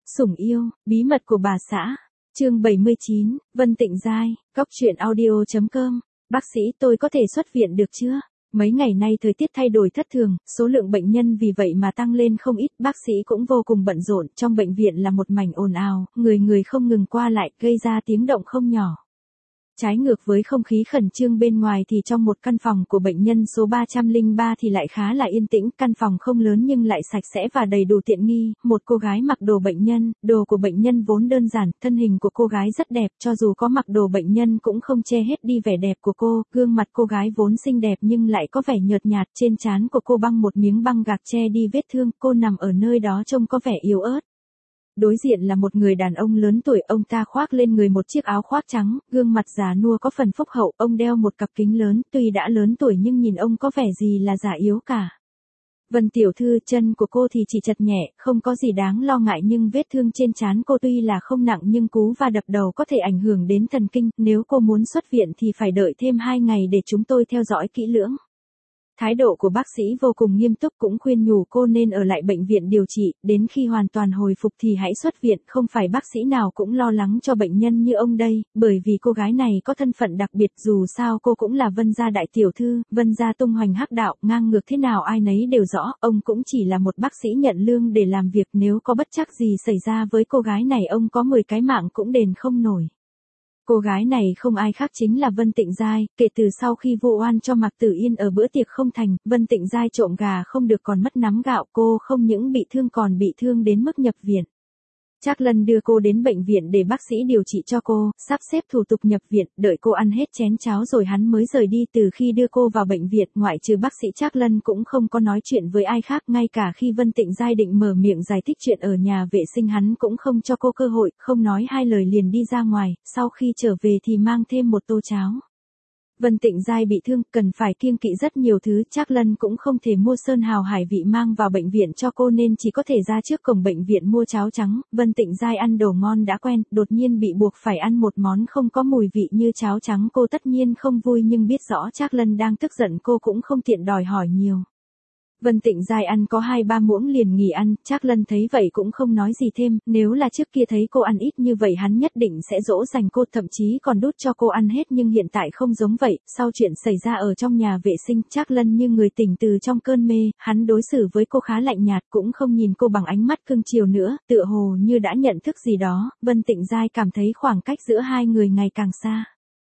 Sủng yêu, bí mật của bà xã. Chương 79, Vân Tịnh Giai, Cóc truyện audio.com. Bác sĩ, tôi có thể xuất viện được chưa? Mấy ngày nay thời tiết thay đổi thất thường, số lượng bệnh nhân vì vậy mà tăng lên không ít, bác sĩ cũng vô cùng bận rộn, trong bệnh viện là một mảnh ồn ào, người không ngừng qua lại, gây ra tiếng động không nhỏ. Trái ngược với không khí khẩn trương bên ngoài thì trong một căn phòng của bệnh nhân số 303 thì lại khá là yên tĩnh, căn phòng không lớn nhưng lại sạch sẽ và đầy đủ tiện nghi, một cô gái mặc đồ bệnh nhân, đồ của bệnh nhân vốn đơn giản, thân hình của cô gái rất đẹp, cho dù có mặc đồ bệnh nhân cũng không che hết đi vẻ đẹp của cô, gương mặt cô gái vốn xinh đẹp nhưng lại có vẻ nhợt nhạt, trên trán của cô băng một miếng băng gạc che đi vết thương, cô nằm ở nơi đó trông có vẻ yếu ớt. Đối diện là một người đàn ông lớn tuổi, ông ta khoác lên người một chiếc áo khoác trắng, gương mặt già nua có phần phúc hậu, ông đeo một cặp kính lớn, tuy đã lớn tuổi nhưng nhìn ông có vẻ gì là già yếu cả. Vân tiểu thư, chân của cô thì chỉ chật nhẹ, không có gì đáng lo ngại nhưng vết thương trên trán cô tuy là không nặng nhưng cú va đập đầu có thể ảnh hưởng đến thần kinh, nếu cô muốn xuất viện thì phải đợi thêm 2 ngày để chúng tôi theo dõi kỹ lưỡng. Thái độ của bác sĩ vô cùng nghiêm túc, cũng khuyên nhủ cô nên ở lại bệnh viện điều trị, đến khi hoàn toàn hồi phục thì hãy xuất viện, không phải bác sĩ nào cũng lo lắng cho bệnh nhân như ông đây, bởi vì cô gái này có thân phận đặc biệt, dù sao cô cũng là Vân gia đại tiểu thư, Vân gia tung hoành hắc đạo, ngang ngược thế nào ai nấy đều rõ, ông cũng chỉ là một bác sĩ nhận lương để làm việc, nếu có bất trắc gì xảy ra với cô gái này ông có 10 cái mạng cũng đền không nổi. Cô gái này không ai khác chính là Vân Tịnh Giai, kể từ sau khi vu oan cho Mạc Tử Yên ở bữa tiệc không thành, Vân Tịnh Giai trộm gà không được còn mất nắm gạo, cô không những bị thương còn bị thương đến mức nhập viện. Trác Lân đưa cô đến bệnh viện để bác sĩ điều trị cho cô, sắp xếp thủ tục nhập viện, đợi cô ăn hết chén cháo rồi hắn mới rời đi. Từ khi đưa cô vào bệnh viện, ngoại trừ bác sĩ Trác Lân cũng không có nói chuyện với ai khác, ngay cả khi Vân Tịnh Giai định mở miệng giải thích chuyện ở nhà vệ sinh hắn cũng không cho cô cơ hội, không nói hai lời liền đi ra ngoài, sau khi trở về thì mang thêm một tô cháo. Vân Tịnh Giai bị thương, cần phải kiêng kỵ rất nhiều thứ, Trác Lân cũng không thể mua sơn hào hải vị mang vào bệnh viện cho cô nên chỉ có thể ra trước cổng bệnh viện mua cháo trắng. Vân Tịnh Giai ăn đồ ngon đã quen, đột nhiên bị buộc phải ăn một món không có mùi vị như cháo trắng, cô tất nhiên không vui nhưng biết rõ Trác Lân đang tức giận cô cũng không tiện đòi hỏi nhiều. Vân Tịnh Giai ăn có 2-3 muỗng liền nghỉ ăn, Trác Lân thấy vậy cũng không nói gì thêm, nếu là trước kia thấy cô ăn ít như vậy hắn nhất định sẽ dỗ dành cô, thậm chí còn đút cho cô ăn hết, nhưng hiện tại không giống vậy, sau chuyện xảy ra ở trong nhà vệ sinh, Trác Lân như người tỉnh từ trong cơn mê, hắn đối xử với cô khá lạnh nhạt, cũng không nhìn cô bằng ánh mắt cưng chiều nữa, tựa hồ như đã nhận thức gì đó. Vân Tịnh Giai cảm thấy khoảng cách giữa hai người ngày càng xa.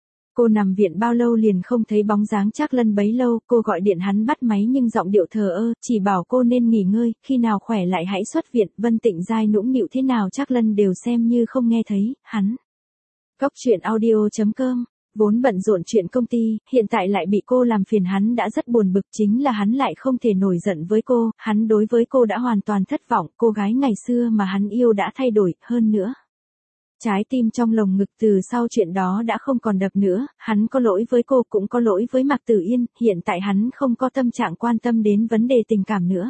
Cô nằm viện bao lâu liền không thấy bóng dáng Trác Lân bấy lâu, cô gọi điện hắn bắt máy nhưng giọng điệu thờ ơ, chỉ bảo cô nên nghỉ ngơi, khi nào khỏe lại hãy xuất viện. Vân Tịnh Giai nũng nịu thế nào Trác Lân đều xem như không nghe thấy, hắn. Cóc truyện audio.com, vốn bận rộn chuyện công ty, hiện tại lại bị cô làm phiền hắn đã rất buồn bực, chính là hắn lại không thể nổi giận với cô, hắn đối với cô đã hoàn toàn thất vọng, cô gái ngày xưa mà hắn yêu đã thay đổi, hơn nữa. Trái tim trong lồng ngực từ sau chuyện đó đã không còn đập nữa, hắn có lỗi với cô cũng có lỗi với Mạc Tử Yên, hiện tại hắn không có tâm trạng quan tâm đến vấn đề tình cảm nữa.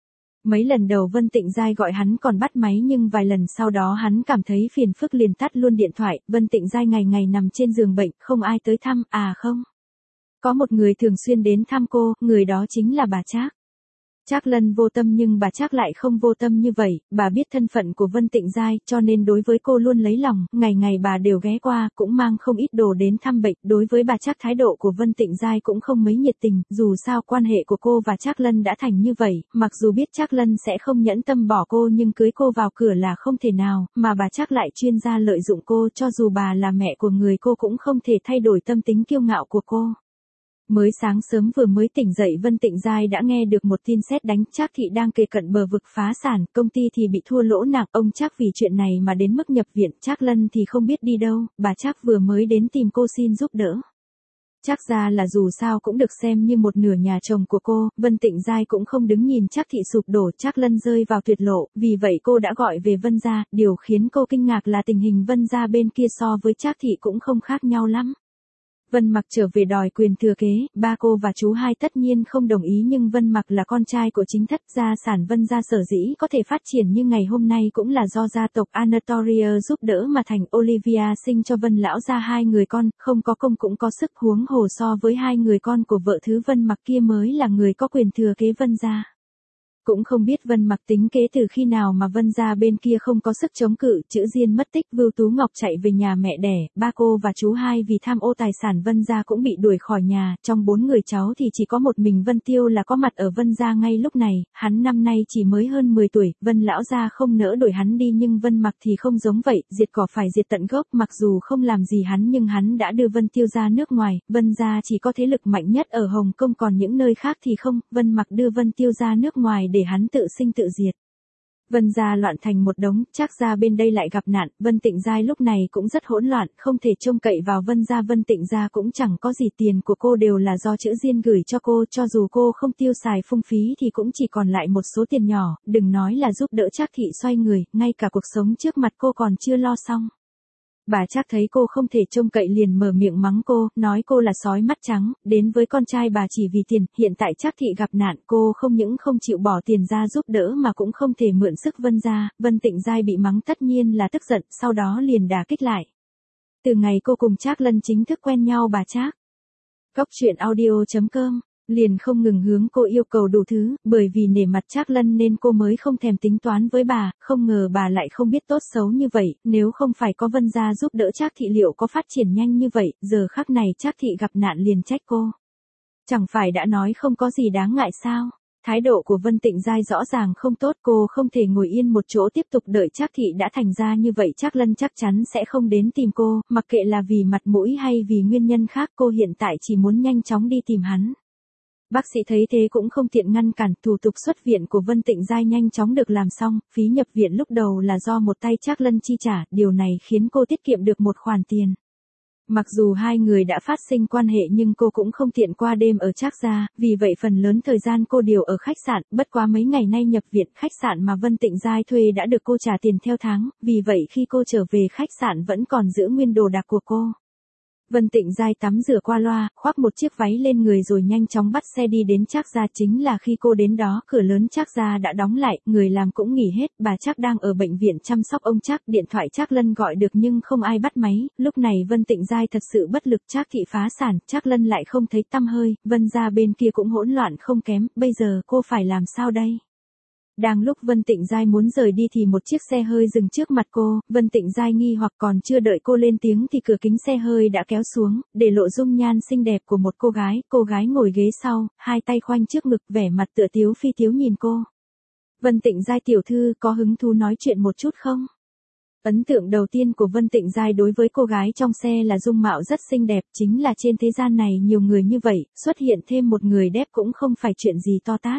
Mấy lần đầu Vân Tịnh Giai gọi hắn còn bắt máy nhưng vài lần sau đó hắn cảm thấy phiền phức liền tắt luôn điện thoại. Vân Tịnh Giai ngày ngày nằm trên giường bệnh, không ai tới thăm, à không. Có một người thường xuyên đến thăm cô, người đó chính là bà Trác. Trác Lân vô tâm nhưng bà Trác lại không vô tâm như vậy, bà biết thân phận của Vân Tịnh Giai cho nên đối với cô luôn lấy lòng, ngày ngày bà đều ghé qua, cũng mang không ít đồ đến thăm bệnh, đối với bà Trác thái độ của Vân Tịnh Giai cũng không mấy nhiệt tình, dù sao quan hệ của cô và Trác Lân đã thành như vậy, mặc dù biết Trác Lân sẽ không nhẫn tâm bỏ cô nhưng cưới cô vào cửa là không thể nào, mà bà Trác lại chuyên gia lợi dụng cô, cho dù bà là mẹ của người cô cũng không thể thay đổi tâm tính kiêu ngạo của cô. Mới sáng sớm vừa mới tỉnh dậy Vân Tịnh Giai đã nghe được một tin sét đánh, Trác thị đang kề cận bờ vực phá sản, công ty thì bị thua lỗ nặng, ông Trác vì chuyện này mà đến mức nhập viện, Trác Lân thì không biết đi đâu, bà Trác vừa mới đến tìm cô xin giúp đỡ. Trác gia là dù sao cũng được xem như một nửa nhà chồng của cô, Vân Tịnh Giai cũng không đứng nhìn Trác thị sụp đổ, Trác Lân rơi vào tuyệt lộ, vì vậy cô đã gọi về Vân gia, điều khiến cô kinh ngạc là tình hình Vân gia bên kia so với Trác thị cũng không khác nhau lắm. Vân Mặc trở về đòi quyền thừa kế, ba cô và chú hai tất nhiên không đồng ý nhưng Vân Mặc là con trai của chính thất, gia sản Vân gia sở dĩ có thể phát triển như ngày hôm nay cũng là do gia tộc Anatolia giúp đỡ mà thành. Olivia sinh cho Vân lão gia 2 người con, không có công cũng có sức, huống hồ so với 2 người con của vợ thứ Vân Mặc kia mới là người có quyền thừa kế Vân gia. Cũng không biết Vân Mặc tính kế từ khi nào mà Vân gia bên kia không có sức chống cự, Chữ Diên mất tích, Vưu Tú Ngọc chạy về nhà mẹ đẻ, ba cô và chú hai vì tham ô tài sản Vân gia cũng bị đuổi khỏi nhà, trong 4 người cháu thì chỉ có một mình Vân Tiêu là có mặt ở Vân gia ngay lúc này, hắn năm nay chỉ mới hơn 10 tuổi, Vân lão gia không nỡ đuổi hắn đi nhưng Vân Mặc thì không giống vậy, diệt cỏ phải diệt tận gốc, mặc dù không làm gì hắn nhưng hắn đã đưa Vân Tiêu ra nước ngoài, Vân gia chỉ có thế lực mạnh nhất ở Hồng Kông còn những nơi khác thì không, Vân Mặc đưa Vân Tiêu ra nước ngoài để hắn tự sinh tự diệt. Vân gia loạn thành một đống, Trác gia bên đây lại gặp nạn, Vân Tịnh Giai lúc này cũng rất hỗn loạn, không thể trông cậy vào Vân gia, Vân Tịnh gia cũng chẳng có gì, tiền của cô đều là do Chữ Diên gửi cho cô, cho dù cô không tiêu xài phung phí thì cũng chỉ còn lại một số tiền nhỏ, đừng nói là giúp đỡ Trác thị xoay người, ngay cả cuộc sống trước mặt cô còn chưa lo xong. Bà Trác thấy cô không thể trông cậy liền mở miệng mắng cô, nói cô là sói mắt trắng, đến với con trai bà chỉ vì tiền, hiện tại Trác thị gặp nạn, cô không những không chịu bỏ tiền ra giúp đỡ mà cũng không thể mượn sức Vân gia, Vân Tịnh Giai bị mắng tất nhiên là tức giận, sau đó liền đả kích lại. Từ ngày cô cùng Trác Lân chính thức quen nhau, bà Trác Cóc truyện audio.com liền không ngừng hướng cô yêu cầu đủ thứ, bởi vì nể mặt Trác Lân nên cô mới không thèm tính toán với bà, không ngờ bà lại không biết tốt xấu như vậy, nếu không phải có Vân gia giúp đỡ Trác thị liệu có phát triển nhanh như vậy, giờ khắc này Trác thị gặp nạn liền trách cô. Chẳng phải đã nói không có gì đáng ngại sao? Thái độ của Vân Tịnh Giai rõ ràng không tốt, cô không thể ngồi yên một chỗ tiếp tục đợi Trác thị đã thành ra như vậy, Trác Lân chắc chắn sẽ không đến tìm cô, mặc kệ là vì mặt mũi hay vì nguyên nhân khác, cô hiện tại chỉ muốn nhanh chóng đi tìm hắn. Bác sĩ thấy thế cũng không tiện ngăn cản, thủ tục xuất viện của Vân Tịnh Giai nhanh chóng được làm xong, phí nhập viện lúc đầu là do một tay Trác Lân chi trả, điều này khiến cô tiết kiệm được một khoản tiền. Mặc dù hai người đã phát sinh quan hệ nhưng cô cũng không tiện qua đêm ở Trác gia, vì vậy phần lớn thời gian cô điều ở khách sạn, bất quá mấy ngày nay nhập viện, khách sạn mà Vân Tịnh Giai thuê đã được cô trả tiền theo tháng, vì vậy khi cô trở về khách sạn vẫn còn giữ nguyên đồ đạc của cô. Vân Tịnh Giai tắm rửa qua loa, khoác một chiếc váy lên người rồi nhanh chóng bắt xe đi đến Trác gia, chính là khi cô đến đó, cửa lớn Trác gia đã đóng lại, người làm cũng nghỉ hết, bà Trác đang ở bệnh viện chăm sóc ông Trác, điện thoại Trác Lân gọi được nhưng không ai bắt máy, lúc này Vân Tịnh Giai thật sự bất lực, Trác thị phá sản, Trác Lân lại không thấy tăm hơi, Vân gia bên kia cũng hỗn loạn không kém, bây giờ cô phải làm sao đây? Đang lúc Vân Tịnh Giai muốn rời đi thì một chiếc xe hơi dừng trước mặt cô, Vân Tịnh Giai nghi hoặc còn chưa đợi cô lên tiếng thì cửa kính xe hơi đã kéo xuống, để lộ dung nhan xinh đẹp của một cô gái ngồi ghế sau, hai tay khoanh trước ngực vẻ mặt tựa tiếu phi tiếu nhìn cô. Vân Tịnh Giai tiểu thư có hứng thú nói chuyện một chút không? Ấn tượng đầu tiên của Vân Tịnh Giai đối với cô gái trong xe là dung mạo rất xinh đẹp, chính là trên thế gian này nhiều người như vậy, xuất hiện thêm một người đẹp cũng không phải chuyện gì to tát.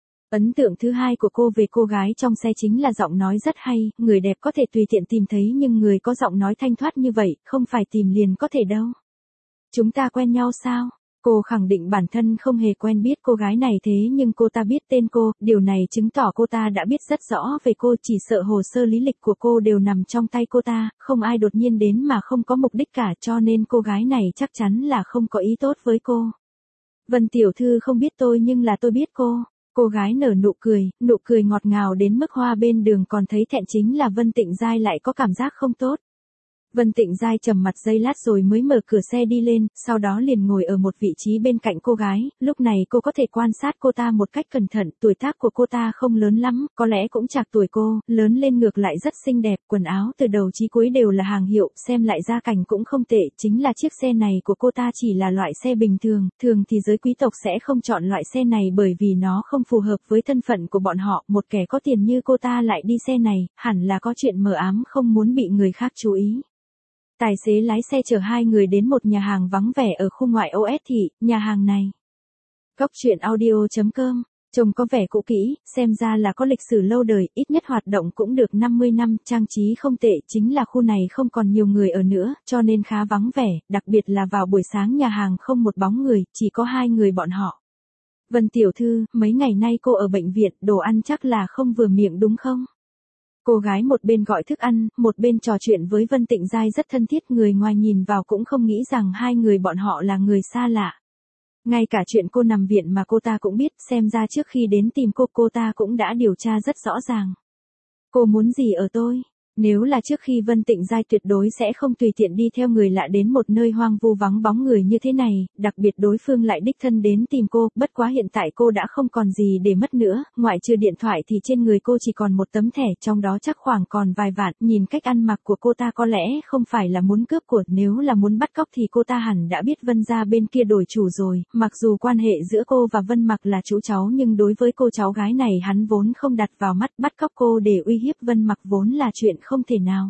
Ấn tượng thứ hai của cô về cô gái trong xe chính là giọng nói rất hay, người đẹp có thể tùy tiện tìm thấy nhưng người có giọng nói thanh thoát như vậy, không phải tìm liền có thể đâu. Chúng ta quen nhau sao? Cô khẳng định bản thân không hề quen biết cô gái này thế nhưng cô ta biết tên cô, điều này chứng tỏ cô ta đã biết rất rõ về cô, chỉ sợ hồ sơ lý lịch của cô đều nằm trong tay cô ta, không ai đột nhiên đến mà không có mục đích cả cho nên cô gái này chắc chắn là không có ý tốt với cô. Vân tiểu thư không biết tôi nhưng là tôi biết cô. Cô gái nở nụ cười ngọt ngào đến mức hoa bên đường còn thấy thẹn, chính là Vân Tịnh Giai lại có cảm giác không tốt. Vân Tịnh Giai trầm mặt giây lát rồi mới mở cửa xe đi lên, sau đó liền ngồi ở một vị trí bên cạnh cô gái, lúc này cô có thể quan sát cô ta một cách cẩn thận, tuổi tác của cô ta không lớn lắm, có lẽ cũng chạc tuổi cô, lớn lên ngược lại rất xinh đẹp, quần áo từ đầu chí cuối đều là hàng hiệu, xem lại gia cảnh cũng không tệ, chính là chiếc xe này của cô ta chỉ là loại xe bình thường, thường thì giới quý tộc sẽ không chọn loại xe này bởi vì nó không phù hợp với thân phận của bọn họ, một kẻ có tiền như cô ta lại đi xe này, hẳn là có chuyện mờ ám không muốn bị người khác chú ý. Tài xế lái xe chở hai người đến một nhà hàng vắng vẻ ở khu ngoại ô S thị, nhà hàng này. Cóc truyện audio.com, trông có vẻ cũ kỹ, xem ra là có lịch sử lâu đời, ít nhất hoạt động cũng được 50 năm, trang trí không tệ, chính là khu này không còn nhiều người ở nữa, cho nên khá vắng vẻ, đặc biệt là vào buổi sáng nhà hàng không một bóng người, chỉ có hai người bọn họ. Vân tiểu thư, mấy ngày nay cô ở bệnh viện, đồ ăn chắc là không vừa miệng đúng không? Cô gái một bên gọi thức ăn, một bên trò chuyện với Vân Tịnh Giai rất thân thiết, người ngoài nhìn vào cũng không nghĩ rằng hai người bọn họ là người xa lạ. Ngay cả chuyện cô nằm viện mà cô ta cũng biết, xem ra trước khi đến tìm cô ta cũng đã điều tra rất rõ ràng. Cô muốn gì ở tôi? Nếu là trước khi Vân Tịnh Giai tuyệt đối sẽ không tùy tiện đi theo người lạ đến một nơi hoang vu vắng bóng người như thế này, đặc biệt đối phương lại đích thân đến tìm cô, bất quá hiện tại cô đã không còn gì để mất nữa, ngoại trừ điện thoại thì trên người cô chỉ còn một tấm thẻ, trong đó chắc khoảng còn vài vạn, nhìn cách ăn mặc của cô ta có lẽ không phải là muốn cướp của, nếu là muốn bắt cóc thì cô ta hẳn đã biết Vân gia bên kia đổi chủ rồi, mặc dù quan hệ giữa cô và Vân Mặc là chú cháu nhưng đối với cô cháu gái này hắn vốn không đặt vào mắt, bắt cóc cô để uy hiếp Vân Mặc vốn là chuyện không thể nào.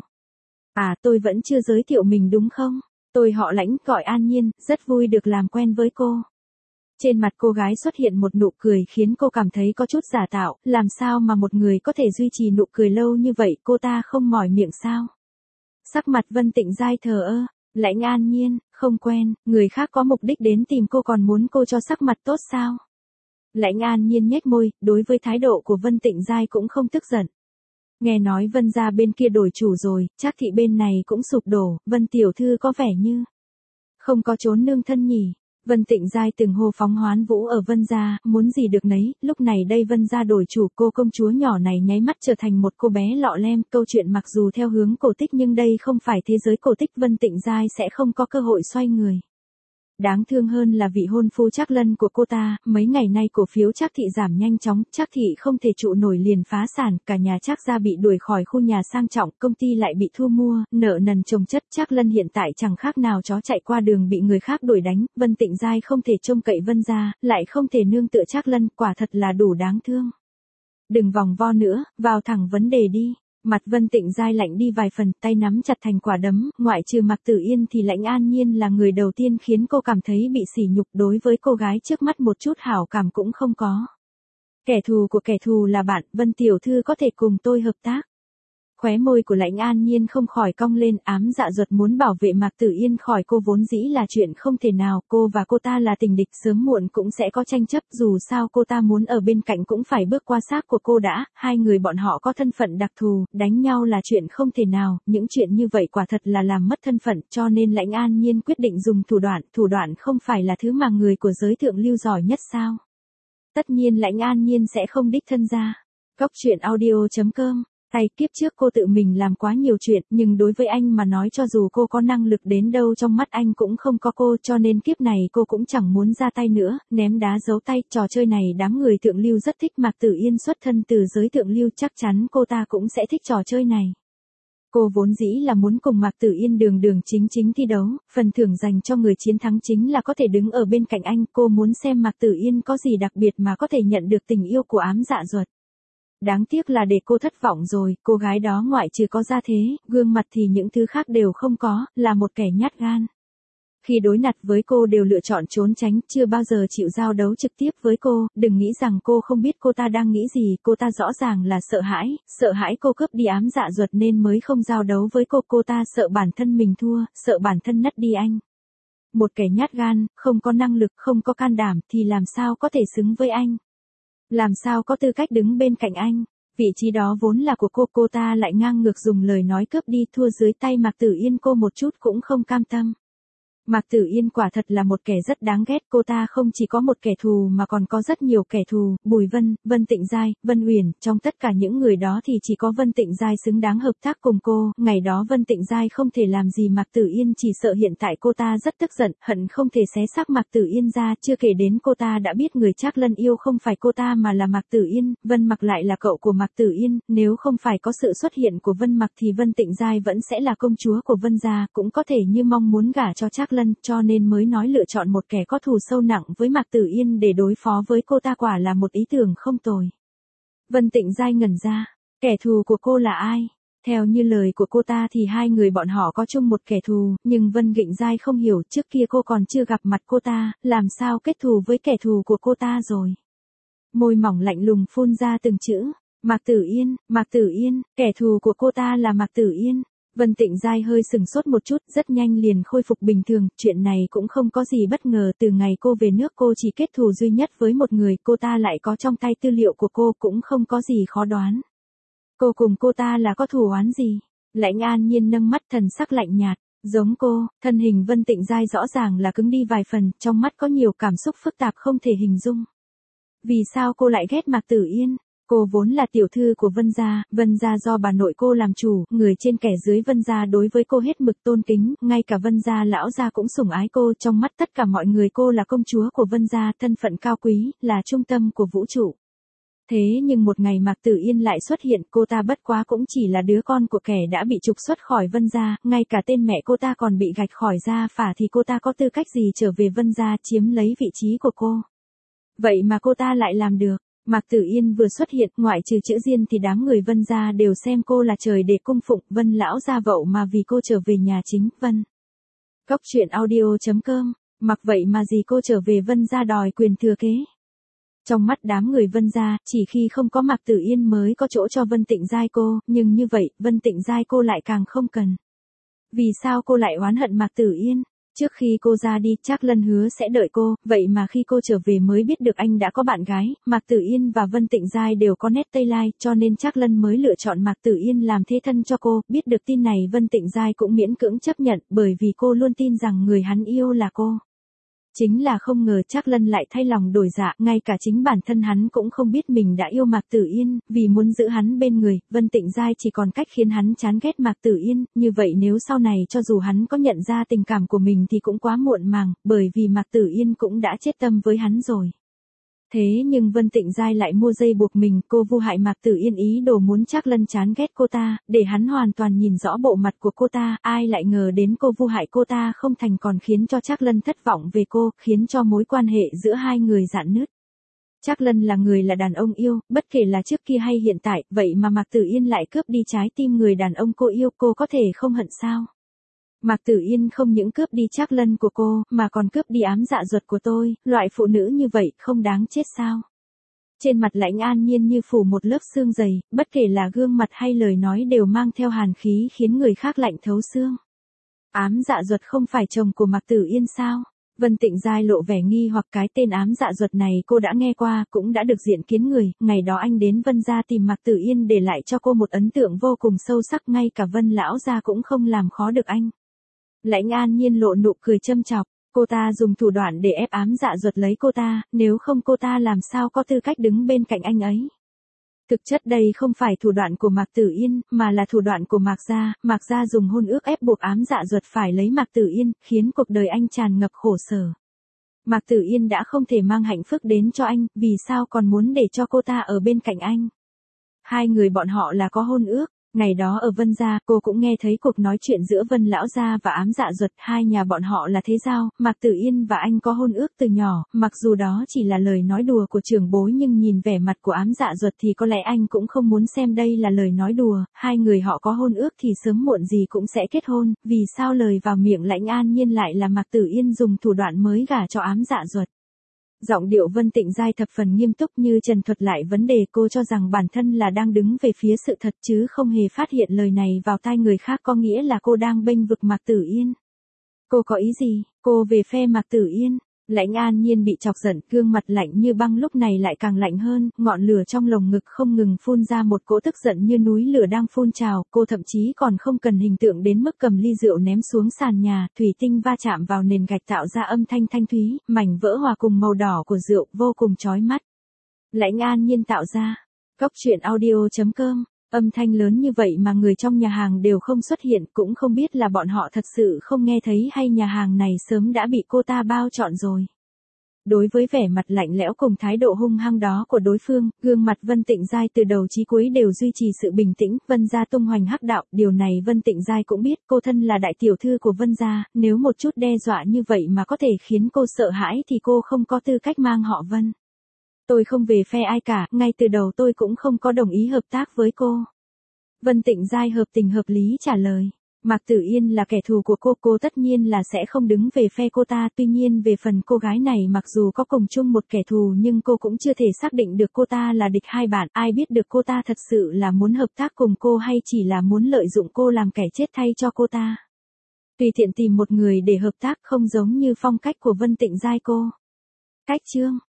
À, tôi vẫn chưa giới thiệu mình đúng không? Tôi họ Lãnh, gọi An Nhiên, rất vui được làm quen với cô. Trên mặt cô gái xuất hiện một nụ cười khiến cô cảm thấy có chút giả tạo, làm sao mà một người có thể duy trì nụ cười lâu như vậy, cô ta không mỏi miệng sao? Sắc mặt Vân Tịnh Giai thờ ơ, Lãnh An Nhiên, không quen, người khác có mục đích đến tìm cô còn muốn cô cho sắc mặt tốt sao? Lãnh An Nhiên nhếch môi, đối với thái độ của Vân Tịnh Giai cũng không tức giận. Nghe nói Vân gia bên kia đổi chủ rồi, Trác thị bên này cũng sụp đổ, Vân tiểu thư có vẻ như không có trốn nương thân nhỉ. Vân Tịnh Giai từng hô phóng hoán vũ ở Vân gia, muốn gì được nấy, lúc này đây Vân gia đổi chủ, cô công chúa nhỏ này nháy mắt trở thành một cô bé lọ lem, câu chuyện mặc dù theo hướng cổ tích nhưng đây không phải thế giới cổ tích, Vân Tịnh Giai sẽ không có cơ hội xoay người. Đáng thương hơn là vị hôn phu Trác Lân của cô ta, mấy ngày nay cổ phiếu Trác thị giảm nhanh chóng, Trác thị không thể trụ nổi liền phá sản, cả nhà Trác gia bị đuổi khỏi khu nhà sang trọng, công ty lại bị thu mua, nợ nần chồng chất, Trác Lân hiện tại chẳng khác nào chó chạy qua đường bị người khác đuổi đánh, Vân Tịnh Giai không thể trông cậy Vân gia, lại không thể nương tựa Trác Lân, quả thật là đủ đáng thương. Đừng vòng vo nữa, vào thẳng vấn đề đi. Mặt Vân Tịnh Giai lạnh đi vài phần, tay nắm chặt thành quả đấm, ngoại trừ Mạc Tử Yên thì Lãnh An Nhiên là người đầu tiên khiến cô cảm thấy bị sỉ nhục, đối với cô gái trước mắt một chút hảo cảm cũng không có. Kẻ thù của kẻ thù là bạn, Vân tiểu thư có thể cùng tôi hợp tác. Khóe môi của Lãnh An Nhiên không khỏi cong lên, ám dạ duật muốn bảo vệ Mạc Tử Yên khỏi cô vốn dĩ là chuyện không thể nào, cô và cô ta là tình địch, sớm muộn cũng sẽ có tranh chấp, dù sao cô ta muốn ở bên cạnh cũng phải bước qua xác của cô đã, hai người bọn họ có thân phận đặc thù, đánh nhau là chuyện không thể nào, những chuyện như vậy quả thật là làm mất thân phận, cho nên Lãnh An Nhiên quyết định dùng thủ đoạn không phải là thứ mà người của giới thượng lưu giỏi nhất sao? Tất nhiên Lãnh An Nhiên sẽ không đích thân ra. Cóc truyện audio.com. Tay kiếp trước cô tự mình làm quá nhiều chuyện, nhưng đối với anh mà nói cho dù cô có năng lực đến đâu trong mắt anh cũng không có cô, cho nên kiếp này cô cũng chẳng muốn ra tay nữa, ném đá giấu tay, trò chơi này đám người thượng lưu rất thích, Mạc Tử Yên xuất thân từ giới thượng lưu chắc chắn cô ta cũng sẽ thích trò chơi này. Cô vốn dĩ là muốn cùng Mạc Tử Yên đường chính thi đấu, phần thưởng dành cho người chiến thắng chính là có thể đứng ở bên cạnh anh, cô muốn xem Mạc Tử Yên có gì đặc biệt mà có thể nhận được tình yêu của ám dạ duật. Đáng tiếc là để cô thất vọng rồi, cô gái đó ngoại trừ có gia thế, gương mặt thì những thứ khác đều không có, là một kẻ nhát gan. Khi đối mặt với cô đều lựa chọn trốn tránh, chưa bao giờ chịu giao đấu trực tiếp với cô, đừng nghĩ rằng cô không biết cô ta đang nghĩ gì, cô ta rõ ràng là sợ hãi cô cướp đi ám dạ duật nên mới không giao đấu với cô ta sợ bản thân mình thua, sợ bản thân nất đi anh. Một kẻ nhát gan, không có năng lực, không có can đảm thì làm sao có thể xứng với anh. Làm sao có tư cách đứng bên cạnh anh, vị trí đó vốn là của cô ta lại ngang ngược dùng lời nói cướp đi, thua dưới tay Mạc Tử Yên, cô một chút cũng không cam tâm. Mạc Tử Yên quả thật là một kẻ rất đáng ghét, cô ta không chỉ có một kẻ thù mà còn có rất nhiều kẻ thù, Bùi Vân, Vân Tịnh Giai, Vân Uyển, trong tất cả những người đó thì chỉ có Vân Tịnh Giai xứng đáng hợp tác cùng cô, ngày đó Vân Tịnh Giai không thể làm gì Mạc Tử Yên, chỉ sợ hiện tại cô ta rất tức giận, hận không thể xé xác Mạc Tử Yên ra, chưa kể đến cô ta đã biết người Trác Lân yêu không phải cô ta mà là Mạc Tử Yên, Vân Mặc lại là cậu của Mạc Tử Yên, nếu không phải có sự xuất hiện của Vân Mặc thì Vân Tịnh Giai vẫn sẽ là công chúa của Vân gia, cũng có thể như mong muốn gả cho Trác Lân, cho nên mới nói lựa chọn một kẻ có thù sâu nặng với Mạc Tử Yên để đối phó với cô ta, quả là một ý tưởng không tồi. Vân Tịnh Giai ngẩn ra, kẻ thù của cô là ai? Theo như lời của cô ta thì hai người bọn họ có chung một kẻ thù, nhưng Vân Tịnh Giai không hiểu, trước kia cô còn chưa gặp mặt cô ta, làm sao kết thù với kẻ thù của cô ta rồi. Môi mỏng lạnh lùng phun ra từng chữ, Mạc Tử Yên, kẻ thù của cô ta là Mạc Tử Yên. Vân Tịnh Giai hơi sừng sốt một chút, rất nhanh liền khôi phục bình thường, chuyện này cũng không có gì bất ngờ, từ ngày cô về nước cô chỉ kết thù duy nhất với một người, cô ta lại có trong tay tư liệu của cô, cũng không có gì khó đoán. Cô cùng cô ta là có thù oán gì? Lãnh An Nhiên nâng mắt, thần sắc lạnh nhạt, giống cô, thân hình Vân Tịnh Giai rõ ràng là cứng đi vài phần, trong mắt có nhiều cảm xúc phức tạp không thể hình dung. Vì sao cô lại ghét Mạc Tử Yên? Cô vốn là tiểu thư của Vân gia do bà nội cô làm chủ, người trên kẻ dưới Vân gia đối với cô hết mực tôn kính, ngay cả Vân gia lão gia cũng sủng ái cô, trong mắt tất cả mọi người cô là công chúa của Vân gia, thân phận cao quý, là trung tâm của vũ trụ. Thế nhưng một ngày Mạc Tử Yên lại xuất hiện, cô ta bất quá cũng chỉ là đứa con của kẻ đã bị trục xuất khỏi Vân gia, ngay cả tên mẹ cô ta còn bị gạch khỏi gia phả thì cô ta có tư cách gì trở về Vân gia chiếm lấy vị trí của cô. Vậy mà cô ta lại làm được. Mạc Tử Yên vừa xuất hiện, ngoại trừ chữ Diên thì đám người Vân gia đều xem cô là trời để cung phụng, Vân lão gia vậu mà vì cô trở về nhà chính, Vân. Cốc truyện audio.com, mặc vậy mà gì cô trở về Vân gia đòi quyền thừa kế. Trong mắt đám người Vân gia, chỉ khi không có Mạc Tử Yên mới có chỗ cho Vân Tịnh Giai cô, nhưng như vậy, Vân Tịnh Giai cô lại càng không cần. Vì sao cô lại oán hận Mạc Tử Yên? Trước khi cô ra đi, Trác Lân hứa sẽ đợi cô, vậy mà khi cô trở về mới biết được anh đã có bạn gái, Mạc Tử Yên và Vân Tịnh Giai đều có nét Tây Lai, cho nên Trác Lân mới lựa chọn Mạc Tử Yên làm thế thân cho cô, biết được tin này Vân Tịnh Giai cũng miễn cưỡng chấp nhận, bởi vì cô luôn tin rằng người hắn yêu là cô. Chính là không ngờ Trác Lân lại thay lòng đổi dạ, ngay cả chính bản thân hắn cũng không biết mình đã yêu Mạc Tử Yên, vì muốn giữ hắn bên người, Vân Tịnh Giai chỉ còn cách khiến hắn chán ghét Mạc Tử Yên, như vậy nếu sau này cho dù hắn có nhận ra tình cảm của mình thì cũng quá muộn màng, bởi vì Mạc Tử Yên cũng đã chết tâm với hắn rồi. Thế nhưng Vân Tịnh Giai lại mua dây buộc mình, cô vu hại Mạc Tử Yên ý đồ muốn Trác Lân chán ghét cô ta, để hắn hoàn toàn nhìn rõ bộ mặt của cô ta, ai lại ngờ đến cô vu hại cô ta không thành còn khiến cho Trác Lân thất vọng về cô, khiến cho mối quan hệ giữa hai người rạn nứt. Trác Lân là đàn ông yêu, bất kể là trước kia hay hiện tại, vậy mà Mạc Tử Yên lại cướp đi trái tim người đàn ông cô yêu, cô có thể không hận sao? Mạc Tử Yên không những cướp đi Trác Lân của cô, mà còn cướp đi ám dạ ruột của tôi, loại phụ nữ như vậy không đáng chết sao? Trên mặt Lãnh An Nhiên như phủ một lớp sương dày, bất kể là gương mặt hay lời nói đều mang theo hàn khí khiến người khác lạnh thấu xương. Ám dạ ruột không phải chồng của Mạc Tử Yên sao? Vân Tịnh Giai lộ vẻ nghi hoặc, cái tên ám dạ ruột này cô đã nghe qua, cũng đã được diện kiến người, ngày đó anh đến Vân gia tìm Mạc Tử Yên để lại cho cô một ấn tượng vô cùng sâu sắc, ngay cả Vân lão gia cũng không làm khó được anh. Lãnh An Nhiên lộ nụ cười châm chọc, cô ta dùng thủ đoạn để ép ám dạ ruột lấy cô ta, nếu không cô ta làm sao có tư cách đứng bên cạnh anh ấy. Thực chất đây không phải thủ đoạn của Mạc Tử Yên, mà là thủ đoạn của Mạc gia dùng hôn ước ép buộc ám dạ ruột phải lấy Mạc Tử Yên, khiến cuộc đời anh tràn ngập khổ sở. Mạc Tử Yên đã không thể mang hạnh phúc đến cho anh, vì sao còn muốn để cho cô ta ở bên cạnh anh. Hai người bọn họ là có hôn ước. Ngày đó ở Vân gia, cô cũng nghe thấy cuộc nói chuyện giữa Vân lão gia và ám dạ ruột, hai nhà bọn họ là thế giao, Mạc Tử Yên và anh có hôn ước từ nhỏ, mặc dù đó chỉ là lời nói đùa của trưởng bối nhưng nhìn vẻ mặt của ám dạ ruột thì có lẽ anh cũng không muốn xem đây là lời nói đùa, hai người họ có hôn ước thì sớm muộn gì cũng sẽ kết hôn, vì sao lời vào miệng Lãnh An Nhiên lại là Mạc Tử Yên dùng thủ đoạn mới gả cho ám dạ ruột. Giọng điệu Vân Tịnh Giai thập phần nghiêm túc như trần thuật lại vấn đề, cô cho rằng bản thân là đang đứng về phía sự thật chứ không hề phát hiện lời này vào tai người khác có nghĩa là cô đang bênh vực Mạc Tử Yên. Cô có ý gì? Cô về phe Mạc Tử Yên. Lãnh An Nhiên bị chọc giận, gương mặt lạnh như băng lúc này lại càng lạnh hơn, ngọn lửa trong lồng ngực không ngừng phun ra một cỗ tức giận như núi lửa đang phun trào, cô thậm chí còn không cần hình tượng đến mức cầm ly rượu ném xuống sàn nhà, thủy tinh va chạm vào nền gạch tạo ra âm thanh thanh thúy, mảnh vỡ hòa cùng màu đỏ của rượu, vô cùng chói mắt. Lãnh An Nhiên tạo ra. Cốc truyện audio.com. Âm thanh lớn như vậy mà người trong nhà hàng đều không xuất hiện, cũng không biết là bọn họ thật sự không nghe thấy hay nhà hàng này sớm đã bị cô ta bao trọn rồi. Đối với vẻ mặt lạnh lẽo cùng thái độ hung hăng đó của đối phương, gương mặt Vân Tịnh Giai từ đầu chí cuối đều duy trì sự bình tĩnh, Vân gia tung hoành hắc đạo, điều này Vân Tịnh Giai cũng biết, cô thân là đại tiểu thư của Vân gia, nếu một chút đe dọa như vậy mà có thể khiến cô sợ hãi thì cô không có tư cách mang họ Vân. Tôi không về phe ai cả, ngay từ đầu tôi cũng không có đồng ý hợp tác với cô. Vân Tịnh Giai hợp tình hợp lý trả lời. Mạc Tử Yên là kẻ thù của cô tất nhiên là sẽ không đứng về phe cô ta, tuy nhiên về phần cô gái này mặc dù có cùng chung một kẻ thù nhưng cô cũng chưa thể xác định được cô ta là địch hay bạn, ai biết được cô ta thật sự là muốn hợp tác cùng cô hay chỉ là muốn lợi dụng cô làm kẻ chết thay cho cô ta. Tùy tiện tìm một người để hợp tác không giống như phong cách của Vân Tịnh Giai cô. Cách chương